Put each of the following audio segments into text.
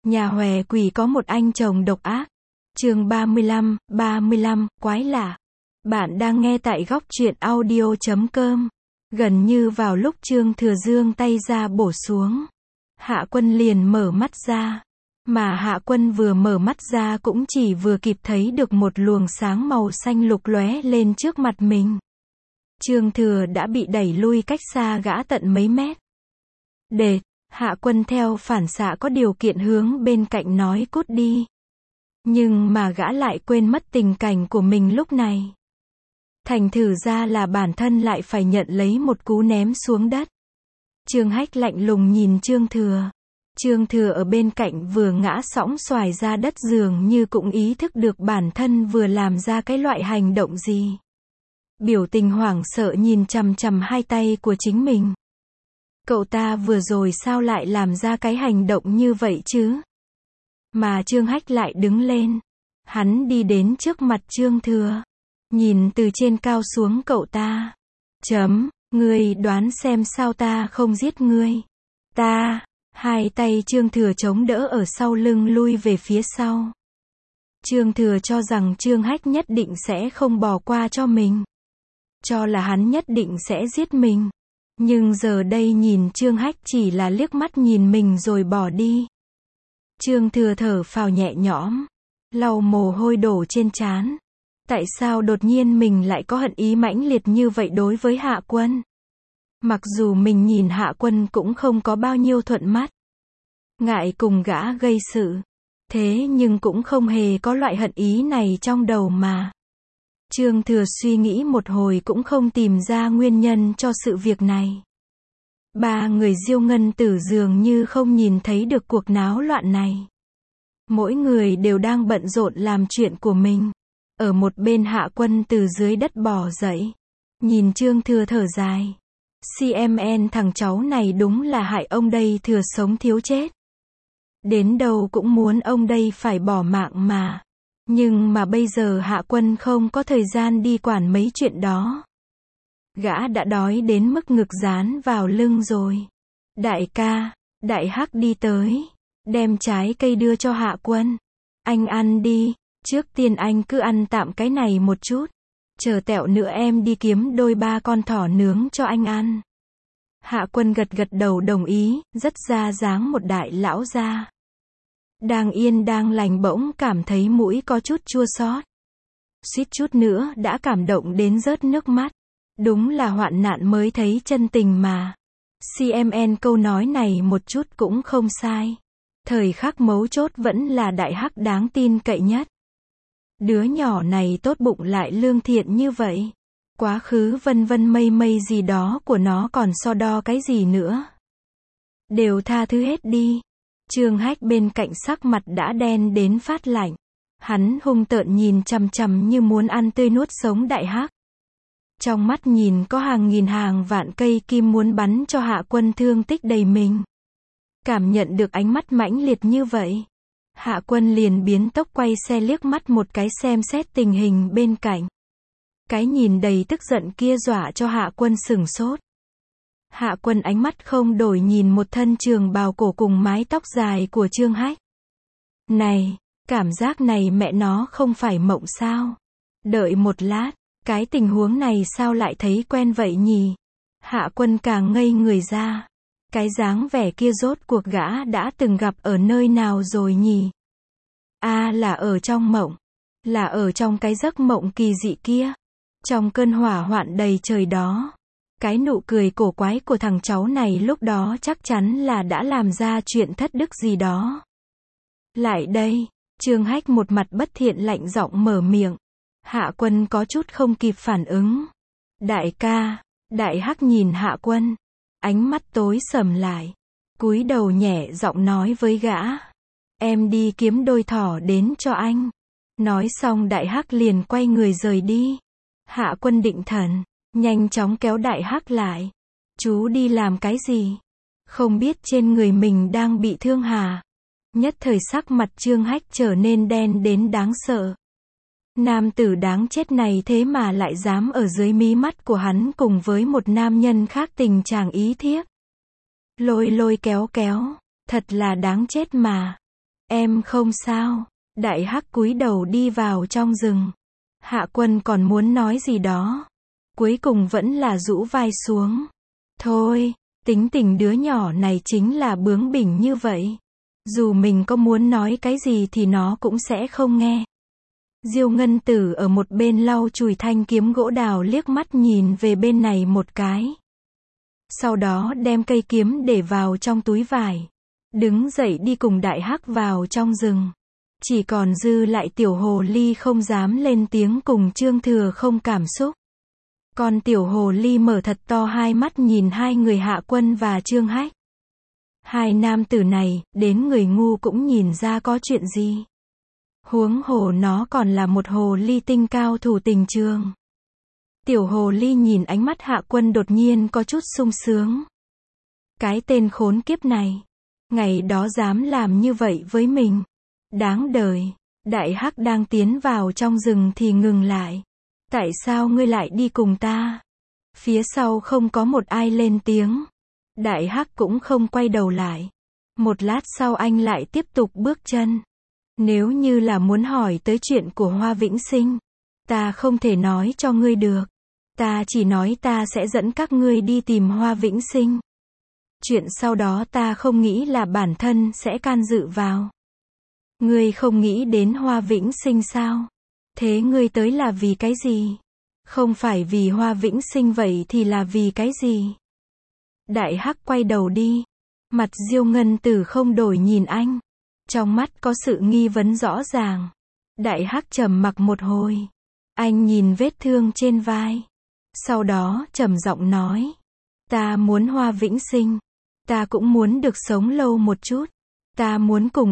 Nhà hòe quỷ có một anh chồng độc ác. Chương 35, quái lạ. Bạn đang nghe tại góc truyện audio.com. Gần như vào lúc Trương Thừa giương tay ra bổ xuống, Hạ Quân liền mở mắt ra. Mà Hạ Quân vừa mở mắt ra cũng chỉ vừa kịp thấy được một luồng sáng màu xanh lục lóe lên trước mặt mình. Trương Thừa đã bị đẩy lui cách xa gã tận mấy mét. Đệt, Hạ Quân theo phản xạ có điều kiện hướng bên cạnh nói cút đi. Nhưng mà gã lại quên mất tình cảnh của mình lúc này. Thành thử ra là bản thân lại phải nhận lấy một cú ném xuống đất. Trương Hách lạnh lùng nhìn Trương Thừa. Trương Thừa ở bên cạnh vừa ngã sõng xoài ra đất dường như cũng ý thức được bản thân vừa làm ra cái loại hành động gì. Biểu tình hoảng sợ nhìn chằm chằm hai tay của chính mình. Cậu ta vừa rồi sao lại làm ra cái hành động như vậy chứ? Mà Trương Hách lại đứng lên. Hắn đi đến trước mặt Trương Thừa. Nhìn từ trên cao xuống cậu ta. Ngươi đoán xem sao ta không giết ngươi. Hai tay Trương Thừa chống đỡ ở sau lưng lui về phía sau. Trương Thừa cho rằng Trương Hách nhất định sẽ không bỏ qua cho mình. Cho là hắn nhất định sẽ giết mình. Nhưng giờ đây nhìn Trương Hách chỉ là liếc mắt nhìn mình rồi bỏ đi. Trương Thừa thở phào nhẹ nhõm, lau mồ hôi đổ trên trán. Tại sao đột nhiên mình lại có hận ý mãnh liệt như vậy đối với Hạ Quân? Mặc dù mình nhìn Hạ Quân cũng không có bao nhiêu thuận mắt. Ngại cùng gã gây sự. Thế nhưng cũng không hề có loại hận ý này trong đầu mà. Trương Thừa suy nghĩ một hồi cũng không tìm ra nguyên nhân cho sự việc này. Ba người Diêu Ngân Tử dường như không nhìn thấy được cuộc náo loạn này. Mỗi người đều đang bận rộn làm chuyện của mình. Ở một bên Hạ Quân từ dưới đất bò dậy. Nhìn Trương Thừa thở dài. CMN thằng cháu này đúng là hại ông đây thừa sống thiếu chết. Đến đâu cũng muốn ông đây phải bỏ mạng mà. Nhưng mà bây giờ Hạ Quân không có thời gian đi quản mấy chuyện đó. Gã đã đói đến mức ngực dán vào lưng rồi. Đại ca, Đại Hắc đi tới. Đem trái cây đưa cho Hạ Quân. Anh ăn đi. Trước tiên anh cứ ăn tạm cái này một chút. Chờ tẹo nữa em đi kiếm đôi ba con thỏ nướng cho anh ăn. Hạ Quân gật gật đầu đồng ý, rất ra dáng một đại lão gia. Đang yên đang lành bỗng cảm thấy mũi có chút chua xót. Suýt chút nữa đã cảm động đến rớt nước mắt. Đúng là hoạn nạn mới thấy chân tình mà. CMN câu nói này một chút cũng không sai. Thời khắc mấu chốt vẫn là Đại Hắc đáng tin cậy nhất. Đứa nhỏ này tốt bụng lại lương thiện như vậy. Quá khứ vân vân mây mây gì đó của nó còn so đo cái gì nữa. Đều tha thứ hết đi. Trương Hách bên cạnh sắc mặt đã đen đến phát lạnh. Hắn hung tợn nhìn chằm chằm như muốn ăn tươi nuốt sống Đại Hắc. Trong mắt nhìn có hàng nghìn hàng vạn cây kim muốn bắn cho Hạ Quân thương tích đầy mình. Cảm nhận được ánh mắt mãnh liệt như vậy. Hạ Quân liền biến tốc quay xe liếc mắt một cái xem xét tình hình bên cạnh. Cái nhìn đầy tức giận kia dọa cho Hạ Quân sửng sốt. Hạ Quân ánh mắt không đổi nhìn một thân trường bào cổ cùng mái tóc dài của Trương Hách. Này, cảm giác này mẹ nó không phải mộng sao? Đợi một lát, cái tình huống này sao lại thấy quen vậy nhỉ? Hạ Quân càng ngây người ra. Cái dáng vẻ kia rốt cuộc gã đã từng gặp ở nơi nào rồi nhỉ? Là ở trong mộng. Là ở trong cái giấc mộng kỳ dị kia. Trong cơn hỏa hoạn đầy trời đó. Cái nụ cười cổ quái của thằng cháu này lúc đó chắc chắn là đã làm ra chuyện thất đức gì đó. Lại đây, Trương Hách một mặt bất thiện lạnh giọng mở miệng. Hạ Quân có chút không kịp phản ứng. Đại ca, Đại Hắc nhìn Hạ Quân. Ánh mắt tối sầm lại. Cúi đầu nhẹ giọng nói với gã. Em đi kiếm đôi thỏ đến cho anh. Nói xong Đại Hắc liền quay người rời đi. Hạ Quân định thần. Nhanh chóng kéo Đại Hắc lại. Chú đi làm cái gì? Không biết trên người mình đang bị thương hả? Nhất thời sắc mặt Trương Hách trở nên đen đến đáng sợ. Nam tử đáng chết này thế mà lại dám ở dưới mí mắt của hắn cùng với một nam nhân khác tình trạng ý thiếp. Lôi lôi kéo kéo, thật là đáng chết mà. Em không sao. Đại hắc cúi đầu đi vào trong rừng. Hạ Quân còn muốn nói gì đó. Cuối cùng vẫn là rũ vai xuống. Thôi, tính tình đứa nhỏ này chính là bướng bỉnh như vậy. Dù mình có muốn nói cái gì thì nó cũng sẽ không nghe. Diêu Ngân Tử ở một bên lau chùi thanh kiếm gỗ đào, liếc mắt nhìn về bên này một cái. Sau đó đem cây kiếm để vào trong túi vải. Đứng dậy đi cùng Đại hắc vào trong rừng. Chỉ còn dư lại tiểu hồ ly không dám lên tiếng cùng Trương Thừa không cảm xúc. Còn tiểu hồ ly mở thật to hai mắt nhìn hai người Hạ Quân và Trương Hách. Hai nam tử này, đến người ngu cũng nhìn ra có chuyện gì. Huống hồ nó còn là một hồ ly tinh cao thủ tình trường. Tiểu hồ ly nhìn ánh mắt Hạ Quân đột nhiên có chút sung sướng. Cái tên khốn kiếp này, ngày đó dám làm như vậy với mình. Đáng đời. Đại hắc đang tiến vào trong rừng thì ngừng lại. Tại sao ngươi lại đi cùng ta? Phía sau không có một ai lên tiếng. Đại hắc cũng không quay đầu lại. Một lát sau anh lại tiếp tục bước chân. Nếu như là muốn hỏi tới chuyện của Hoa Vĩnh Sinh, ta không thể nói cho ngươi được. Ta chỉ nói ta sẽ dẫn các ngươi đi tìm Hoa Vĩnh Sinh. Chuyện sau đó ta không nghĩ là bản thân sẽ can dự vào. Ngươi không nghĩ đến Hoa Vĩnh Sinh sao? Thế ngươi tới là vì cái gì? Không phải vì Hoa Vĩnh Sinh vậy thì là vì cái gì? Đại hắc quay đầu đi. Mặt Diêu Ngân Tử không đổi nhìn anh. Trong mắt có sự nghi vấn rõ ràng. Đại hắc trầm mặc một hồi. Anh nhìn vết thương trên vai. Sau đó trầm giọng nói. Ta muốn Hoa Vĩnh Sinh. Ta cũng muốn được sống lâu một chút. Ta muốn cùng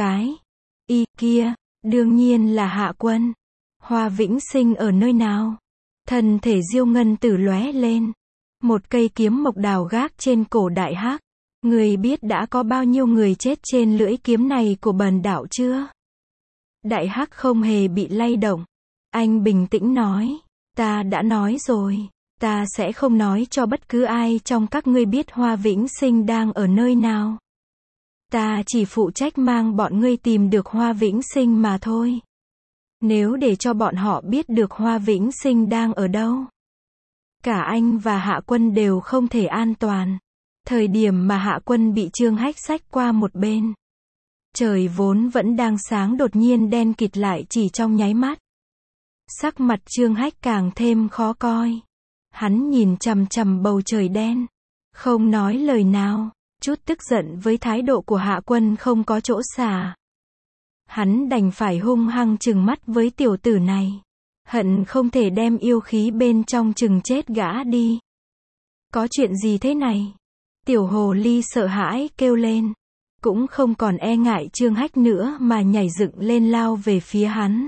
y kia, đương nhiên là Hạ Quân. Hoa Vĩnh Sinh ở nơi nào? Thân thể Diêu Ngân Tử lóe lên. Một cây kiếm mộc đào gác trên cổ Đại hắc. Người biết đã có bao nhiêu người chết trên lưỡi kiếm này của bần đạo chưa? Đại hắc không hề bị lay động. Anh bình tĩnh nói. Ta đã nói rồi. Ta sẽ không nói cho bất cứ ai trong các ngươi biết Hoa Vĩnh Sinh đang ở nơi nào. Ta chỉ phụ trách mang bọn ngươi tìm được Hoa Vĩnh Sinh mà thôi. Nếu để cho bọn họ biết được Hoa Vĩnh Sinh đang ở đâu, cả anh và Hạ Quân đều không thể an toàn. Thời điểm mà Hạ Quân bị Trương Hách xách qua một bên, trời vốn vẫn đang sáng đột nhiên đen kịt lại chỉ trong nháy mắt. Sắc mặt Trương Hách càng thêm khó coi. Hắn nhìn chằm chằm bầu trời đen, không nói lời nào, chút tức giận với thái độ của Hạ Quân không có chỗ xả. Hắn đành phải hung hăng trừng mắt với tiểu tử này. Hận không thể đem yêu khí bên trong chừng chết gã đi. Có chuyện gì thế này? Tiểu hồ ly sợ hãi kêu lên. Cũng không còn e ngại Trương Hách nữa mà nhảy dựng lên lao về phía hắn.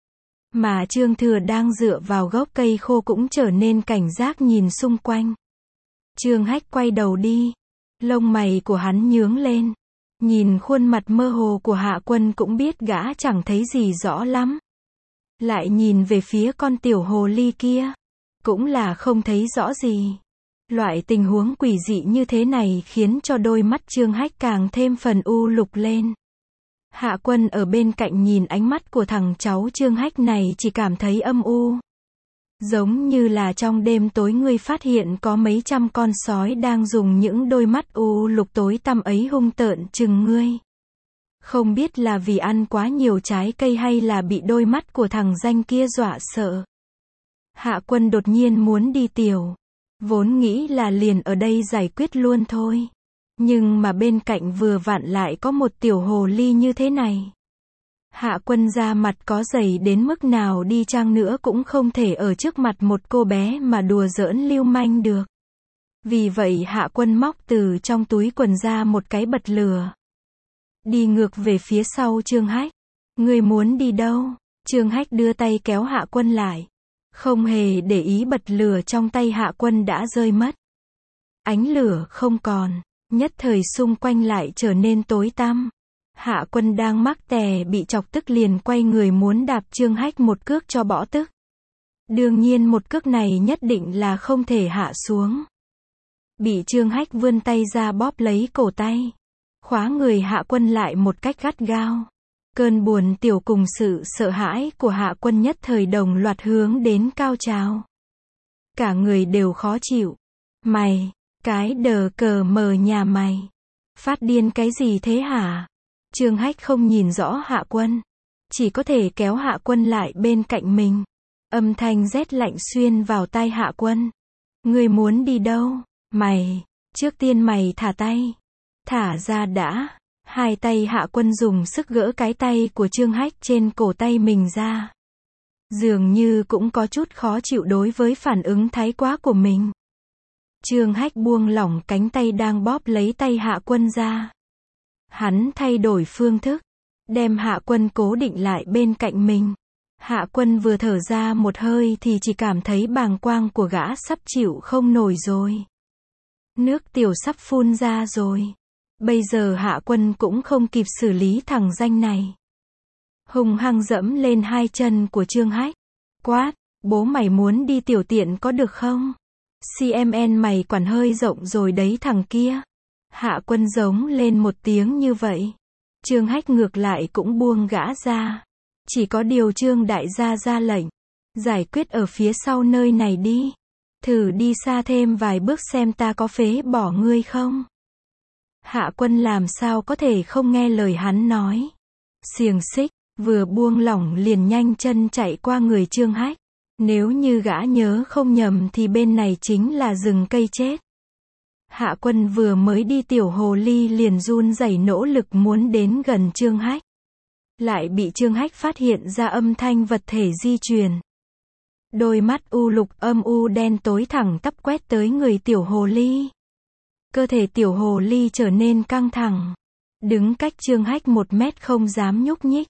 Mà Trương Thừa đang dựa vào gốc cây khô cũng trở nên cảnh giác nhìn xung quanh. Trương Hách quay đầu đi. Lông mày của hắn nhướng lên. Nhìn khuôn mặt mơ hồ của Hạ Quân cũng biết gã chẳng thấy gì rõ lắm. Lại nhìn về phía con tiểu hồ ly kia. Cũng là không thấy rõ gì. Loại tình huống quỷ dị như thế này khiến cho đôi mắt Trương Hách càng thêm phần u lục lên. Hạ Quân ở bên cạnh nhìn ánh mắt của thằng cháu Trương Hách này chỉ cảm thấy âm u. Giống như là trong đêm tối ngươi phát hiện có mấy trăm con sói đang dùng những đôi mắt u lục tối tăm ấy hung tợn chừng ngươi. Không biết là vì ăn quá nhiều trái cây hay là bị đôi mắt của thằng danh kia dọa sợ. Hạ Quân đột nhiên muốn đi tiểu. Vốn nghĩ là liền ở đây giải quyết luôn thôi. Nhưng mà bên cạnh vừa vặn lại có một tiểu hồ ly như thế này. Hạ Quân ra mặt có dày đến mức nào đi chăng nữa cũng không thể ở trước mặt một cô bé mà đùa giỡn lưu manh được. Vì vậy Hạ Quân móc từ trong túi quần ra một cái bật lửa. Đi ngược về phía sau Trương Hách. Ngươi muốn đi đâu? Trương Hách đưa tay kéo Hạ Quân lại. Không hề để ý bật lửa trong tay Hạ Quân đã rơi mất. Ánh lửa không còn. Nhất thời xung quanh lại trở nên tối tăm. Hạ Quân đang mắc tè bị chọc tức liền quay người muốn đạp Trương Hách một cước cho bỏ tức. Đương nhiên một cước này nhất định là không thể hạ xuống. Bị Trương Hách vươn tay ra bóp lấy cổ tay. khóa người Hạ Quân lại một cách gắt gao. Cơn buồn tiểu cùng sự sợ hãi của Hạ Quân nhất thời đồng loạt hướng đến cao trào. Cả người đều khó chịu. Mày, cái đờ cờ mờ nhà mày. Phát điên cái gì thế hả? Trương Hách không nhìn rõ Hạ Quân. Chỉ có thể kéo Hạ Quân lại bên cạnh mình. Âm thanh rét lạnh xuyên vào tai Hạ Quân. Ngươi muốn đi đâu? Mày, trước tiên mày thả tay. Thả ra đã. Hai tay Hạ Quân dùng sức gỡ cái tay của Trương Hách trên cổ tay mình ra. Dường như cũng có chút khó chịu đối với phản ứng thái quá của mình. Trương Hách buông lỏng cánh tay đang bóp lấy tay Hạ Quân ra. Hắn thay đổi phương thức, đem Hạ Quân cố định lại bên cạnh mình. Hạ Quân vừa thở ra một hơi thì chỉ cảm thấy bàng quang của gã sắp chịu không nổi rồi. Nước tiểu sắp phun ra rồi. Bây giờ Hạ Quân cũng không kịp xử lý thằng danh này. Hùng hăng dẫm lên hai chân của Trương Hách. Quát, bố mày muốn đi tiểu tiện có được không? CMN mày quản hơi rộng rồi đấy thằng kia. Hạ Quân giống lên một tiếng như vậy. Trương Hách ngược lại cũng buông gã ra. Chỉ có điều Trương đại gia ra lệnh. Giải quyết ở phía sau nơi này đi. Thử đi xa thêm vài bước xem ta có phế bỏ ngươi không. Hạ Quân làm sao có thể không nghe lời hắn nói. Xiềng xích, vừa buông lỏng liền nhanh chân chạy qua người Trương Hách. Nếu như gã nhớ không nhầm thì bên này chính là rừng cây chết. Hạ Quân vừa mới đi tiểu hồ ly liền run rẩy nỗ lực muốn đến gần Trương Hách. Lại bị Trương Hách phát hiện ra âm thanh vật thể di chuyển. Đôi mắt u lục âm u đen tối thẳng tắp quét tới người tiểu hồ ly. Cơ thể tiểu hồ ly trở nên căng thẳng. Đứng cách Trương Hách 1 mét không dám nhúc nhích.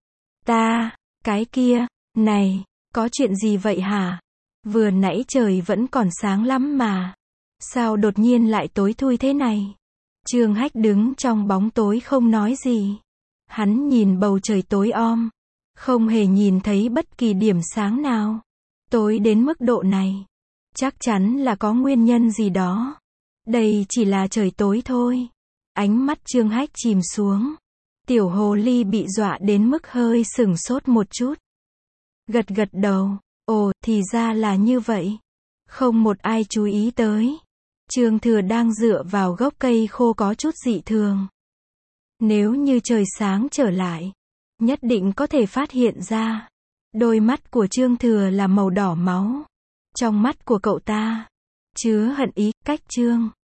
Cái kia, này, có chuyện gì vậy hả? Vừa nãy trời vẫn còn sáng lắm mà. Sao đột nhiên lại tối thui thế này? Trương Hách đứng trong bóng tối không nói gì. Hắn nhìn bầu trời tối om. Không hề nhìn thấy bất kỳ điểm sáng nào. Tối đến mức độ này. Chắc chắn là có nguyên nhân gì đó. Đây chỉ là trời tối thôi. Ánh mắt Trương Hách chìm xuống. Tiểu hồ ly bị dọa đến mức hơi sửng sốt một chút. Gật gật đầu. Ồ, thì ra là như vậy. Không một ai chú ý tới. Trương Thừa đang dựa vào gốc cây khô có chút dị thường. Nếu như trời sáng trở lại, nhất định có thể phát hiện ra. Đôi mắt của Trương Thừa là màu đỏ máu. Trong mắt của cậu ta chứa hận ý, cách Trương